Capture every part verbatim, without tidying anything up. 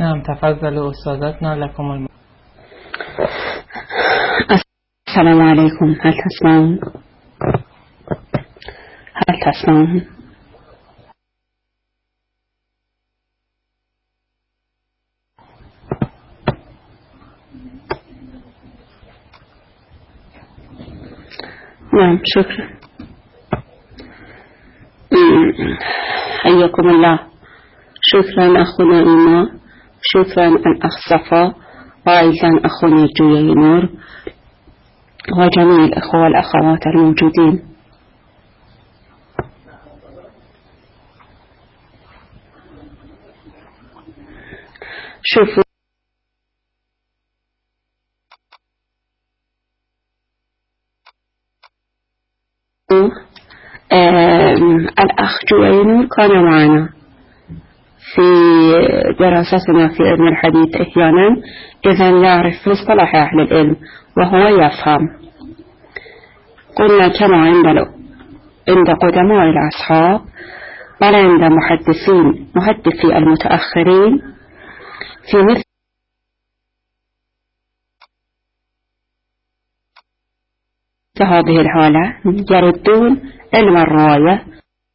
نعم تفضلوا أستاذتنا لكم الم... السلام عليكم. هل تسمعون؟ هل تسمعون؟ نعم شكرا. حياكم الله. شكرا أخونا إيمان، شكرا الأخ صفا، وأيضا أخونا جويا نور، وجميع الأخوة والأخوات الموجودين. شوفوا الأخ جويا نور كان معنا في دراستنا في علم الحديث أحيانا، إذا يعرف مصطلح أهل العلم وهو يفهم. قلنا كما عند عند قدماء الأصحاب بل عند محدثين محدثي المتأخرين في مثل هذه الحالة يردون علم الرواية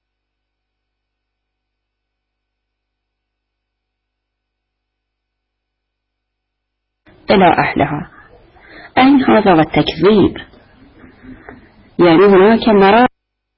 إلى أهلها. أين هذا والتكذيب؟ يعني هناك مراتب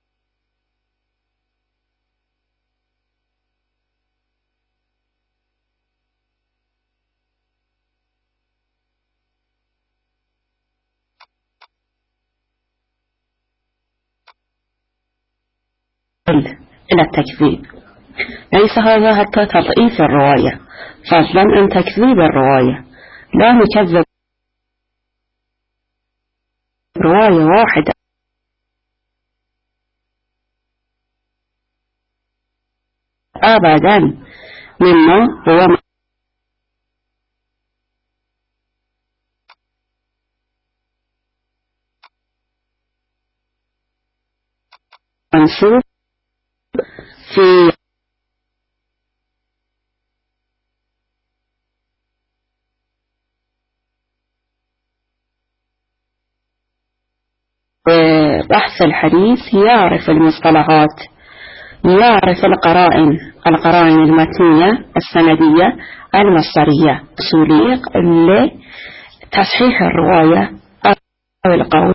إلى التكذيب. ليس هذا حتى تضعيف الرواية، فضلا عن تكذيب الرواية. لا نكذب رواية واحدة أبدا مما هو منسوب في بحث الحديث، يعرف المصطلحات، يعرف القرائن القرائن المتنية السندية المصدرية أصولية لتصحيح الرواية أو القول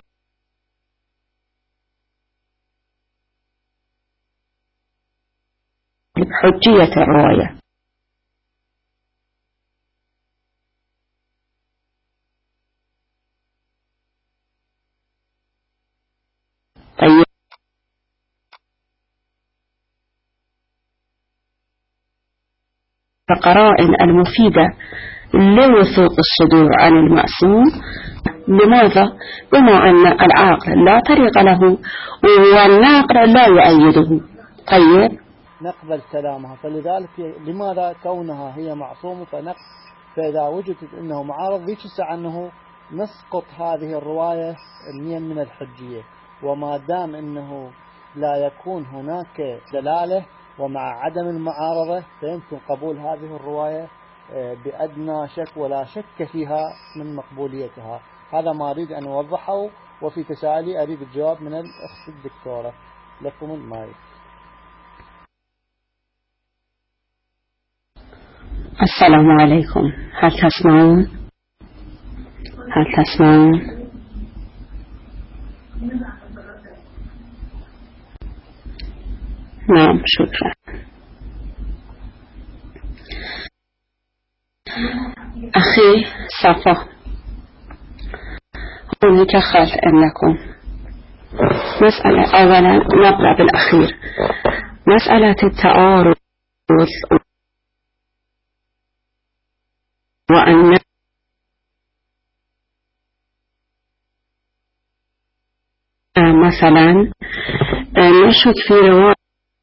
بحجية الرواية. طيب القرائن المفيدة لوثوق الصدور عن المأسوم. لماذا؟ بما أن العاقل لا طريق له والناقل لا يؤيده. طيب نقبل كلامها، فلذلك لماذا كونها هي معصومة فنقبل، فإذا وجدت أنه معارض ذيك الساعة أنه نسقط هذه الرواية المية من الحجية. وما دام أنه لا يكون هناك دلالة ومع عدم المعارضة فيمكن قبول هذه الرواية بأدنى شك ولا شك فيها من مقبوليتها. هذا ما أريد أن أوضحه، وفي تساؤلي أريد الجواب من الأخت الدكتورة. لكم المايك. السلام عليكم. هل تسمعون؟ هل تسمعون؟ نعم شكرا. أخي صفا، هناك خطأ لكم. مسألة أولا نبدأ بالأخير، مسألة التعارض وأن مثلا نشك في رواية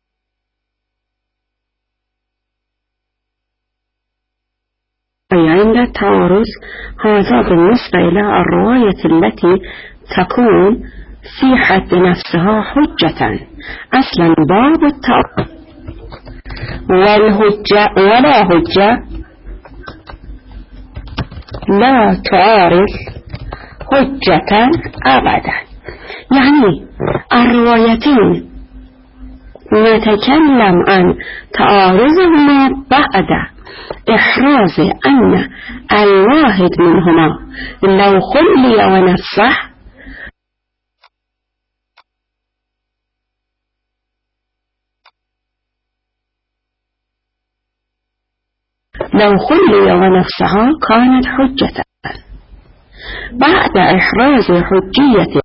عند التعارض، هذا بالنسبة إلى الرواية التي تكون في حد نفسها حجة. أصلا باب التعارض والهجة ولا هجة لا تعارض حجة أبدا. يعني الروايتين نتكلم عن تعارضهما بعد إحراز أن الواحد منهما لو خلي ونفسه لو خلي ونفسها كانت حجة. بعد إحراز حجية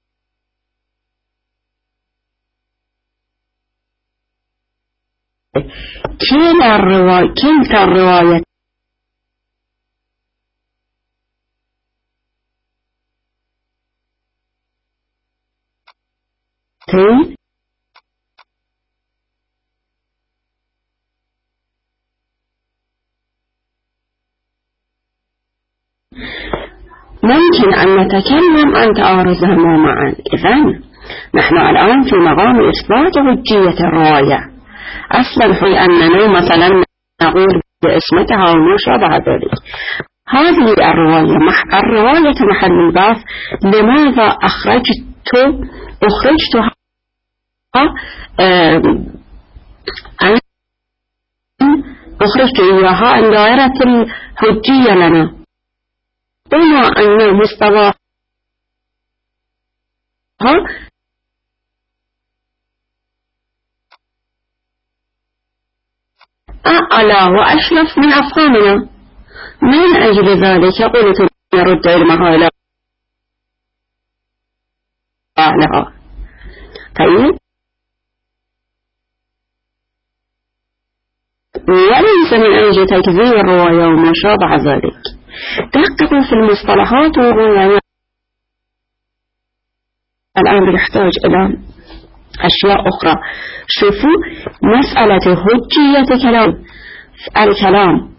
كلا الرواية كلتا الرواية ممكن أن نتكلم عن تعارضهما معا. إذن نحن الآن في مقام إثبات حجية الرواية. أصلا في أننا مثلا نقول باسمتها وما شابه ذلك. هذه الرواية مح... الرواية محل البحث لماذا أخرجت أخرجتها أه... أخرجت إياها عن دائرة الحجية لنا، بما أن مستواها أعلى وأشرف من أفهامنا. من أجل ذلك قلت نرد علمها إلى أعلىها. طيب، وليس من أجل تكذيب الرواية وما شابه ذلك. دققوا في المصطلحات والروايات. الآن يحتاج إلى أشياء أخرى. شوفوا مسألة حجية كلام الكلام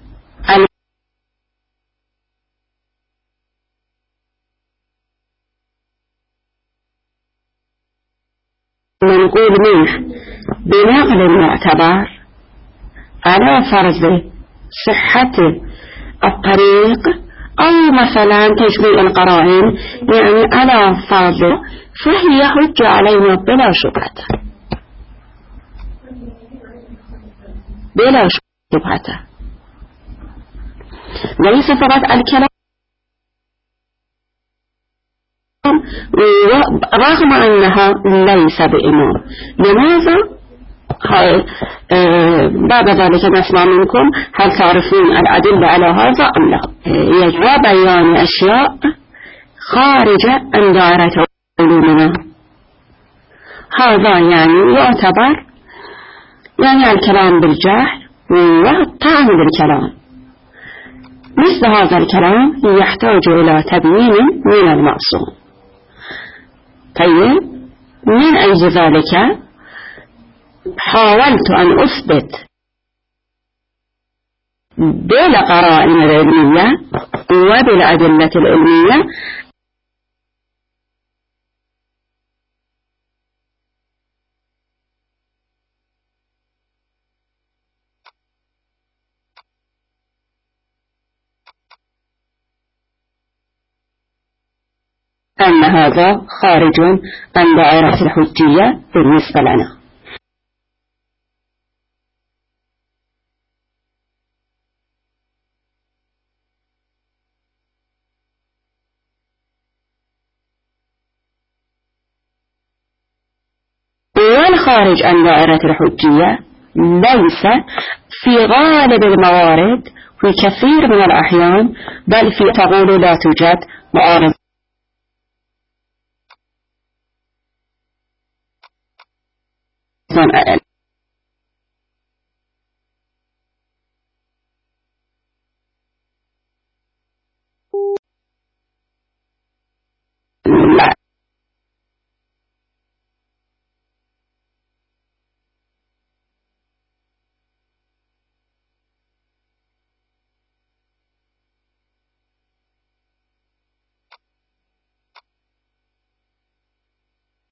منقول منه بنقل المعتبر على فرض صحة الطريق أو مثلا تجميع القرائن، يعني على فرض، فهي حجة علينا بلا شبهة بلا شبهة. ليس فقط الكلام، رغم أنها ليس بإمام. لماذا؟ آه بعد ذلك نسمع منكم هل تعرفون الأدلة على هذا أم لا. يجب بيان أشياء خارجة عن دائرة علومنا. هذا يعني يعتبر يعني الكلام بالجهل والطعن بالكلام. مثل هذا الكلام يحتاج إلى تبيين من المعصوم. طيب، من أجل ذلك حاولت أن أثبت بالقرائن العلمية وبالأدلة العلمية أن هذا خارج عن دائرة الحجية بالنسبة لنا. والخارج عن دائرة الحجية ليس في غالب الموارد في كثير من الأحيان، بل في تقول لا توجد معارضة